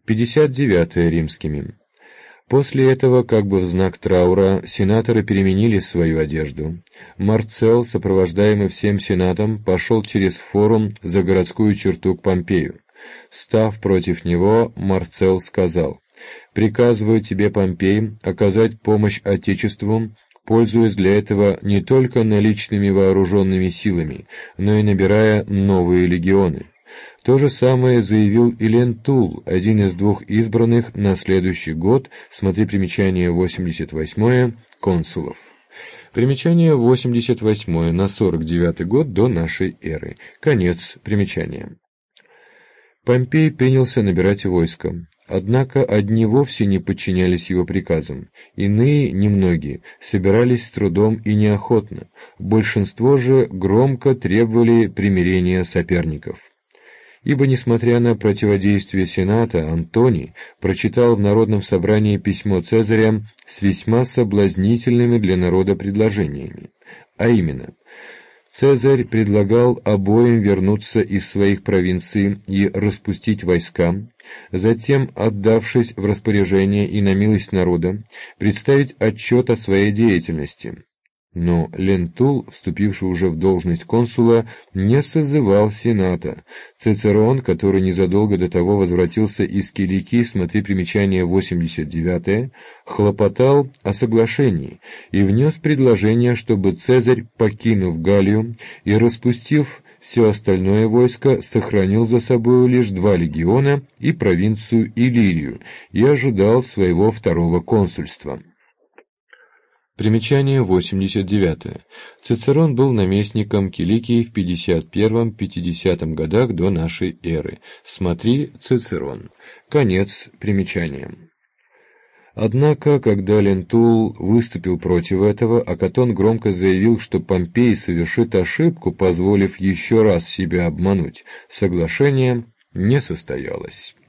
59 римскими. После этого, как бы в знак траура, сенаторы переменили свою одежду. Марцел, сопровождаемый всем сенатом, пошел через форум за городскую черту к Помпею. Став против него, Марцел сказал: «Приказываю тебе, Помпей, оказать помощь Отечеству, пользуясь для этого не только наличными вооруженными силами, но и набирая новые легионы». То же самое заявил и Лентул, один из двух избранных на следующий год, смотри примечание 88 консулов. Примечание 88 на 49 год до нашей эры. Конец примечания. Помпей принялся набирать войско. Однако одни вовсе не подчинялись его приказам, иные, немногие, собирались с трудом и неохотно, большинство же громко требовали примирения соперников. Ибо, несмотря на противодействие Сената, Антоний прочитал в Народном собрании письмо Цезаря с весьма соблазнительными для народа предложениями. А именно, Цезарь предлагал обоим вернуться из своих провинций и распустить войска, затем, отдавшись в распоряжение и на милость народа, представить отчет о своей деятельности. Но Лентул, вступивший уже в должность консула, не созывал Сената. Цицерон, который незадолго до того возвратился из Киликии, смотри примечание 89, хлопотал о соглашении и внес предложение, чтобы Цезарь, покинув Галлию и распустив все остальное войско, сохранил за собою лишь 2 легиона и провинцию Иллирию и ожидал своего второго консульства. Примечание 89. Цицерон был наместником Киликии в 51-50 годах до нашей эры. Смотри Цицерон. Конец примечания. Однако, когда Лентул выступил против этого, а Катон громко заявил, что Помпей совершит ошибку, позволив еще раз себя обмануть, соглашение не состоялось.